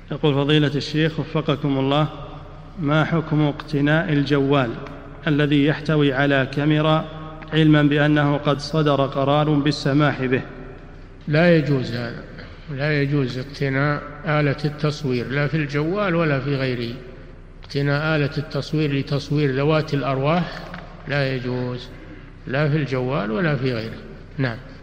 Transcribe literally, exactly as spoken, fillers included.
يقول فضيلة الشيخ وفقكم الله، ما حكم اقتناء الجوال الذي يحتوي على كاميرا علما بأنه قد صدر قرار بالسماح به؟ لا يجوز هذا، لا يجوز اقتناء آلة التصوير لا في الجوال ولا في غيره. اقتناء آلة التصوير لتصوير ذوات الأرواح لا يجوز، لا في الجوال ولا في غيره. نعم.